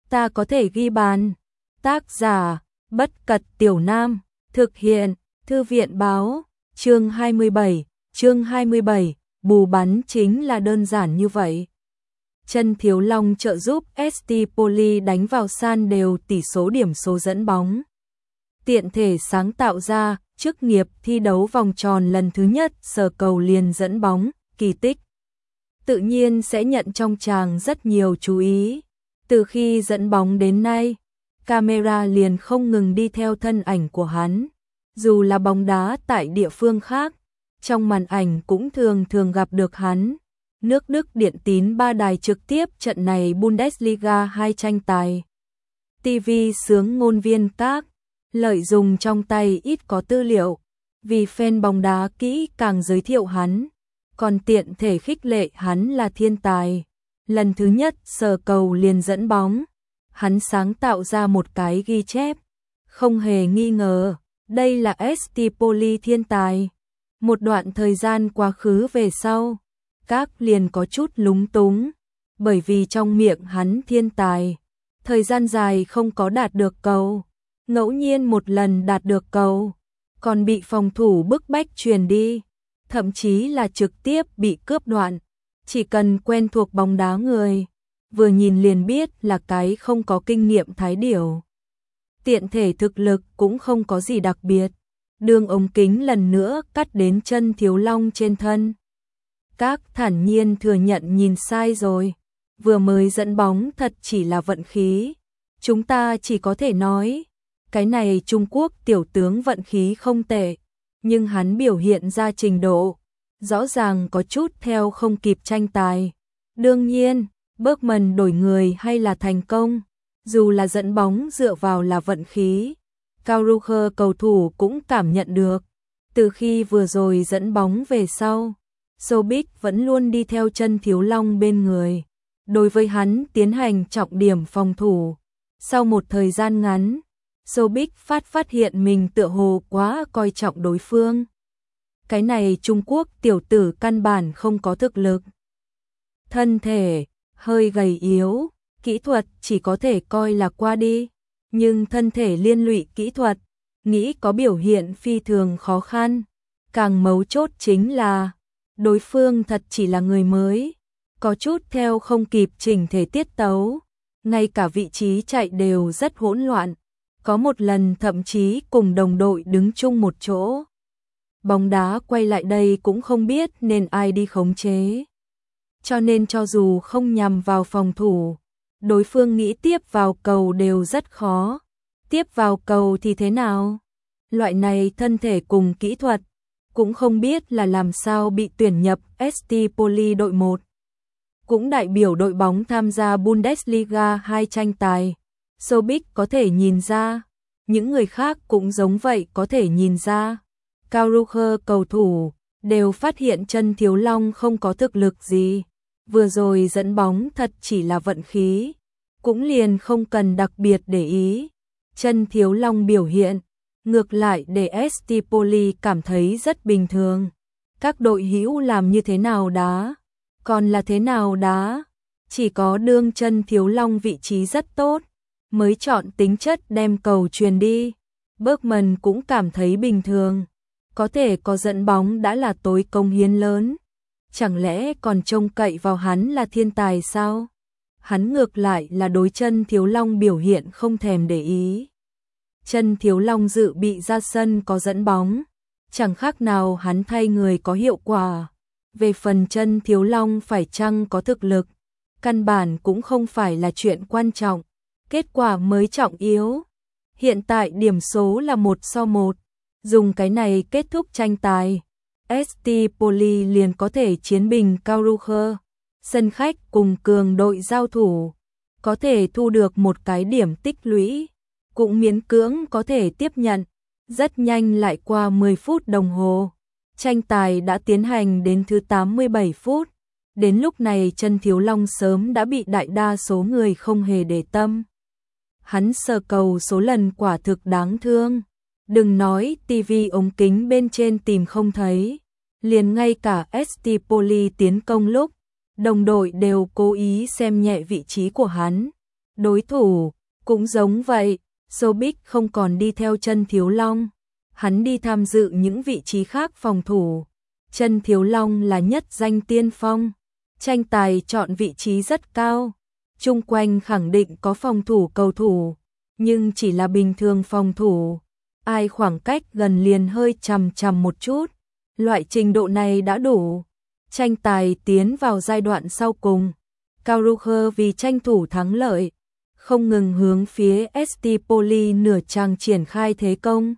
ta có thể ghi bàn. Tác giả, Bất Cật Tiểu Nam, thực hiện, Thư viện báo, chương 27, bù bắn chính là đơn giản như vậy. Chân Thiếu Long trợ giúp ST Poli đánh vào san đều tỷ số điểm số dẫn bóng. Tiện thể sáng tạo ra, chức nghiệp thi đấu vòng tròn lần thứ nhất sờ cầu liền dẫn bóng, kỳ tích. Tự nhiên sẽ nhận trong tràng rất nhiều chú ý. Từ khi dẫn bóng đến nay, camera liền không ngừng đi theo thân ảnh của hắn. Dù là bóng đá tại địa phương khác, trong màn ảnh cũng thường gặp được hắn. Nước Đức điện tín 3 đài trực tiếp trận này Bundesliga 2 tranh tài. TV sướng ngôn viên các, lợi dùng trong tay ít có tư liệu, vì fan bóng đá kỹ càng giới thiệu hắn, còn tiện thể khích lệ hắn là thiên tài. Lần thứ nhất sờ cầu liền dẫn bóng, hắn sáng tạo ra một cái ghi chép, không hề nghi ngờ, đây là ST Poli thiên tài. Một đoạn thời gian quá khứ về sau, các liền có chút lúng túng, bởi vì trong miệng hắn thiên tài, thời gian dài không có đạt được cầu, ngẫu nhiên một lần đạt được cầu, còn bị phòng thủ bức bách truyền đi, thậm chí là trực tiếp bị cướp đoạn. Chỉ cần quen thuộc bóng đá người, vừa nhìn liền biết là cái không có kinh nghiệm thái điểu. Tiện thể thực lực cũng không có gì đặc biệt. Đường ống kính lần nữa cắt đến Chân Thiếu Long trên thân. Các thản nhiên thừa nhận nhìn sai rồi. Vừa mới dẫn bóng thật chỉ là vận khí. Chúng ta chỉ có thể nói, cái này Trung Quốc tiểu tướng vận khí không tệ, nhưng hắn biểu hiện ra trình độ, rõ ràng có chút theo không kịp tranh tài. Đương nhiên, Bergman đổi người hay là thành công, dù là dẫn bóng dựa vào là vận khí. Karlsruhe cầu thủ cũng cảm nhận được, từ khi vừa rồi dẫn bóng về sau, Sobik vẫn luôn đi theo Chân Thiếu Long bên người, đối với hắn tiến hành trọng điểm phòng thủ. Sau một thời gian ngắn, Sobik phát hiện mình tựa hồ quá coi trọng đối phương. Cái này Trung Quốc tiểu tử căn bản không có thực lực. Thân thể hơi gầy yếu, kỹ thuật chỉ có thể coi là qua đi, nhưng thân thể liên lụy kỹ thuật, nghĩ có biểu hiện phi thường khó khăn. Càng mấu chốt chính là, đối phương thật chỉ là người mới, có chút theo không kịp chỉnh thể tiết tấu, ngay cả vị trí chạy đều rất hỗn loạn, có một lần thậm chí cùng đồng đội đứng chung một chỗ. Bóng đá quay lại đây cũng không biết nên ai đi khống chế. Cho nên cho dù không nhằm vào phòng thủ, đối phương nghĩ tiếp vào cầu đều rất khó. Tiếp vào cầu thì thế nào? Loại này thân thể cùng kỹ thuật, cũng không biết là làm sao bị tuyển nhập ST Poli đội 1. Cũng đại biểu đội bóng tham gia Bundesliga 2 tranh tài. Sobik có thể nhìn ra, những người khác cũng giống vậy có thể nhìn ra. Karlsruhe cầu thủ đều phát hiện Chân Thiếu Long không có thực lực gì. Vừa rồi dẫn bóng thật chỉ là vận khí, cũng liền không cần đặc biệt để ý. Chân Thiếu Long biểu hiện, ngược lại để ST Poli cảm thấy rất bình thường. Các đội hữu làm như thế nào đá, còn là thế nào đá, chỉ có đương Chân Thiếu Long vị trí rất tốt, mới chọn tính chất đem cầu truyền đi. Bergman cũng cảm thấy bình thường, có thể có dẫn bóng đã là tối công hiến lớn. Chẳng lẽ còn trông cậy vào hắn là thiên tài sao? Hắn ngược lại là đối Chân Thiếu Long biểu hiện không thèm để ý. Chân Thiếu Long dự bị ra sân có dẫn bóng, chẳng khác nào hắn thay người có hiệu quả. Về phần Chân Thiếu Long phải chăng có thực lực, căn bản cũng không phải là chuyện quan trọng, kết quả mới trọng yếu. Hiện tại điểm số là 1-1, dùng cái này kết thúc tranh tài, ST Poli liền có thể chiến bình Karlsruhe. Sân khách cùng cường đội giao thủ, có thể thu được một cái điểm tích lũy, cũng miễn cưỡng có thể tiếp nhận. Rất nhanh lại qua 10 phút đồng hồ, tranh tài đã tiến hành đến thứ 87 phút. Đến lúc này Chân Thiếu Long sớm đã bị đại đa số người không hề để tâm. Hắn sờ cầu số lần quả thực đáng thương. Đừng nói TV ống kính bên trên tìm không thấy, liền ngay cả ST Poli tiến công lúc, đồng đội đều cố ý xem nhẹ vị trí của hắn. Đối thủ cũng giống vậy, Sobic không còn đi theo Chân Thiếu Long, hắn đi tham dự những vị trí khác phòng thủ. Chân Thiếu Long là nhất danh tiên phong, tranh tài chọn vị trí rất cao, chung quanh khẳng định có phòng thủ cầu thủ, nhưng chỉ là bình thường phòng thủ, ai khoảng cách gần liền hơi chằm chằm một chút, loại trình độ này đã đủ. Tranh tài tiến vào giai đoạn sau cùng, Cao Ruger vì tranh thủ thắng lợi, không ngừng hướng phía ST Poli nửa chàng triển khai thế công.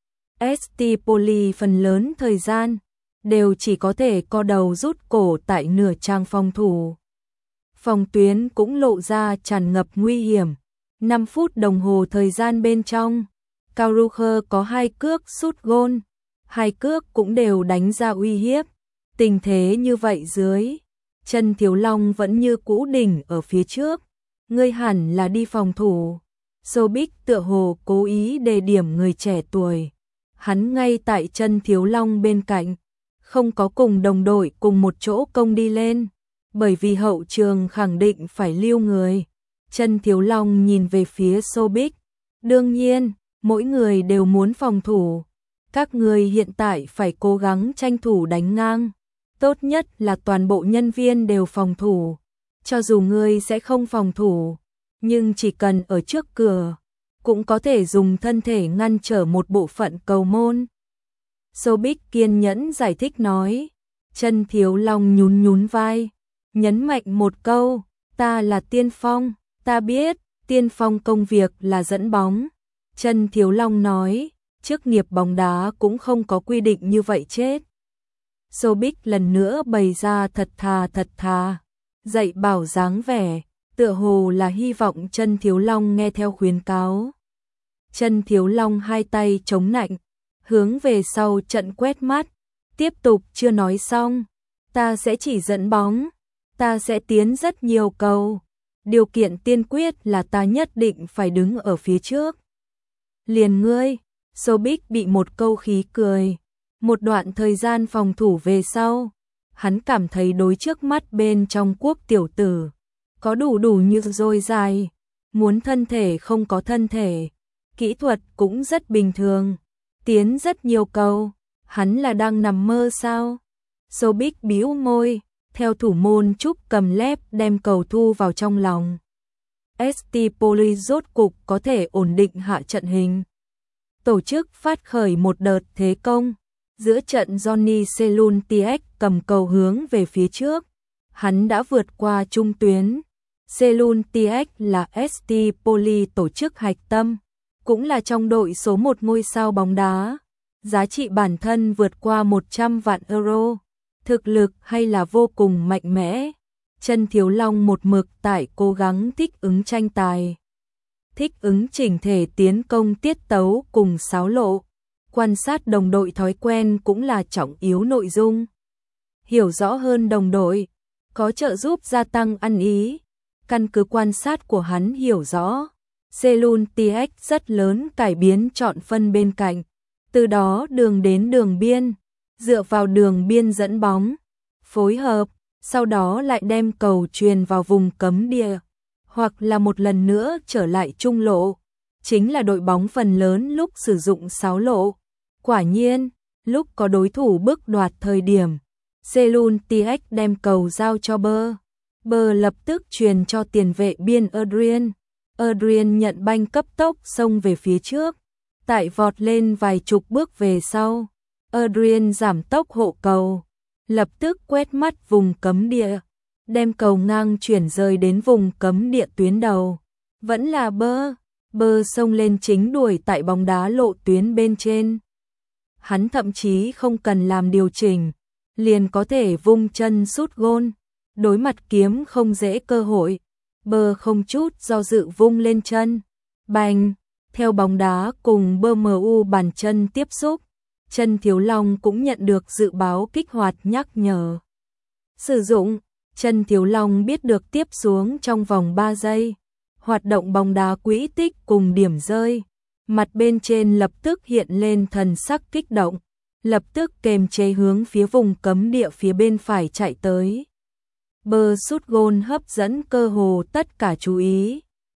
ST Poli phần lớn thời gian đều chỉ có thể co đầu rút cổ tại nửa chàng phòng thủ. Phòng tuyến cũng lộ ra tràn ngập nguy hiểm. 5 phút đồng hồ thời gian bên trong, Cao Ruger có 2 cước sút gôn, 2 cước cũng đều đánh ra uy hiếp. Tình thế như vậy dưới, Chân Thiếu Long vẫn như cũ đỉnh ở phía trước. Ngươi hẳn là đi phòng thủ. Sobic tựa hồ cố ý đề điểm người trẻ tuổi. Hắn ngay tại Chân Thiếu Long bên cạnh, không có cùng đồng đội cùng một chỗ công đi lên, bởi vì hậu trường khẳng định phải lưu người. Chân Thiếu Long nhìn về phía Sobic, đương nhiên, mỗi người đều muốn phòng thủ. Các người hiện tại phải cố gắng tranh thủ đánh ngang. Tốt nhất là toàn bộ nhân viên đều phòng thủ. Cho dù ngươi sẽ không phòng thủ, nhưng chỉ cần ở trước cửa, cũng có thể dùng thân thể ngăn trở một bộ phận cầu môn. Sobic kiên nhẫn giải thích nói. Chân Thiếu Long nhún nhún vai, nhấn mạnh một câu, ta là tiên phong, ta biết, tiên phong công việc là dẫn bóng. Chân Thiếu Long nói, chức nghiệp bóng đá cũng không có quy định như vậy chết. Sobic lần nữa bày ra thật thà, dạy bảo dáng vẻ, tựa hồ là hy vọng Chân Thiếu Long nghe theo khuyến cáo. Chân Thiếu Long hai tay chống nạnh, hướng về sau trận quét mắt, tiếp tục chưa nói xong, ta sẽ chỉ dẫn bóng, ta sẽ tiến rất nhiều cầu, điều kiện tiên quyết là ta nhất định phải đứng ở phía trước. Liền ngươi, Sobic bị một câu khí cười. Một đoạn thời gian phòng thủ về sau, hắn cảm thấy đối trước mắt bên trong Quốc tiểu tử có đủ như dôi dài, muốn thân thể không có thân thể, kỹ thuật cũng rất bình thường, tiến rất nhiều cầu, hắn là đang nằm mơ sao? Sobic bĩu môi, theo thủ môn Trúc cầm lép đem cầu thu vào trong lòng. ST Poli rốt cục có thể ổn định hạ trận hình. Tổ chức phát khởi một đợt thế công. Giữa trận Johnny Seluntiek cầm cầu hướng về phía trước. Hắn đã vượt qua trung tuyến. Seluntiek là ST Poli tổ chức hạch tâm, cũng là trong đội số 1 ngôi sao bóng đá. Giá trị bản thân vượt qua 100 vạn euro. Thực lực hay là vô cùng mạnh mẽ. Chân Thiếu Long một mực tại cố gắng thích ứng tranh tài. Thích ứng chỉnh thể tiến công tiết tấu cùng xáo lộ. Quan sát đồng đội thói quen cũng là trọng yếu nội dung. Hiểu rõ hơn đồng đội, có trợ giúp gia tăng ăn ý. Căn cứ quan sát của hắn hiểu rõ, Seluntiek rất lớn cải biến chọn phân bên cạnh. Từ đó đường đến đường biên, dựa vào đường biên dẫn bóng, phối hợp, sau đó lại đem cầu truyền vào vùng cấm địa, hoặc là một lần nữa trở lại trung lộ. Chính là đội bóng phần lớn lúc sử dụng xáo lộ. Quả nhiên, lúc có đối thủ bước đoạt thời điểm, Seluntiek đem cầu giao cho Bơ lập tức truyền cho tiền vệ biên Adrien. Adrien nhận banh cấp tốc xông về phía trước, tại vọt lên vài chục bước về sau, Adrien giảm tốc hộ cầu, lập tức quét mắt vùng cấm địa, đem cầu ngang chuyển rời đến vùng cấm địa tuyến đầu. Vẫn là Bơ xông lên chính đuổi tại bóng đá lộ tuyến bên trên. Hắn thậm chí không cần làm điều chỉnh, liền có thể vung chân sút gôn. Đối mặt kiếm không dễ cơ hội, Bơ không chút do dự vung lên chân. Bành, theo bóng đá cùng BMU bàn chân tiếp xúc, Chân Thiếu Long cũng nhận được dự báo kích hoạt nhắc nhở. Sử dụng, Chân Thiếu Long biết được tiếp xuống trong vòng 3 giây. Hoạt động bóng đá quỹ tích cùng điểm rơi. Mặt bên trên lập tức hiện lên thần sắc kích động, lập tức kềm chế hướng phía vùng cấm địa phía bên phải chạy tới. Bơ sút gôn hấp dẫn cơ hồ tất cả chú ý.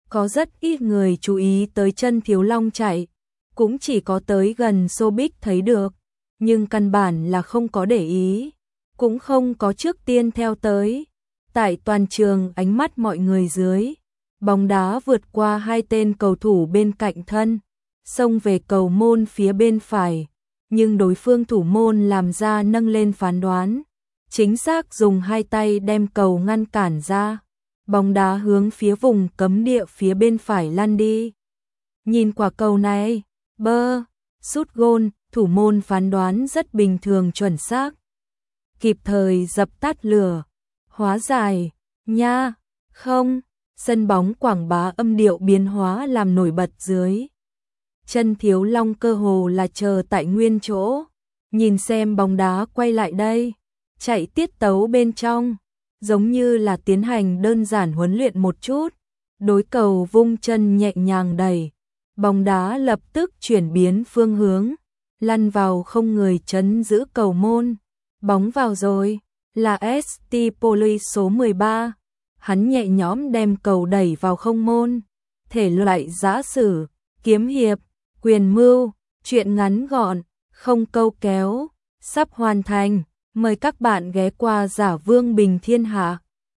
Có rất ít người chú ý tới chân Thiếu Long chạy, cũng chỉ có tới gần Xô Bích thấy được, nhưng căn bản là không có để ý, cũng không có trước tiên theo tới. Tại toàn trường ánh mắt mọi người dưới, bóng đá vượt qua hai tên cầu thủ bên cạnh thân, xông về cầu môn phía bên phải, nhưng đối phương thủ môn làm ra nâng lên phán đoán, chính xác dùng hai tay đem cầu ngăn cản ra. Bóng đá hướng phía vùng cấm địa phía bên phải lăn đi. Nhìn quả cầu này, sút gôn, thủ môn phán đoán rất bình thường chuẩn xác. Kịp thời dập tắt lửa. Hóa giải, nha, không, sân bóng quảng bá âm điệu biến hóa làm nổi bật dưới. Chân Thiếu Long cơ hồ là chờ tại nguyên chỗ, nhìn xem bóng đá quay lại đây, chạy tiết tấu bên trong, giống như là tiến hành đơn giản huấn luyện một chút. Đối cầu vung chân nhẹ nhàng đẩy, bóng đá lập tức chuyển biến phương hướng, lăn vào không người trấn giữ cầu môn. Bóng vào rồi, là ST Poli số 13. Hắn nhẹ nhõm đem cầu đẩy vào không môn. Thể loại giã sử, kiếm hiệp, quyền mưu, truyện ngắn gọn, không câu kéo, sắp hoàn thành. Mời các bạn ghé qua Giả Vương Bình Thiên Hạ.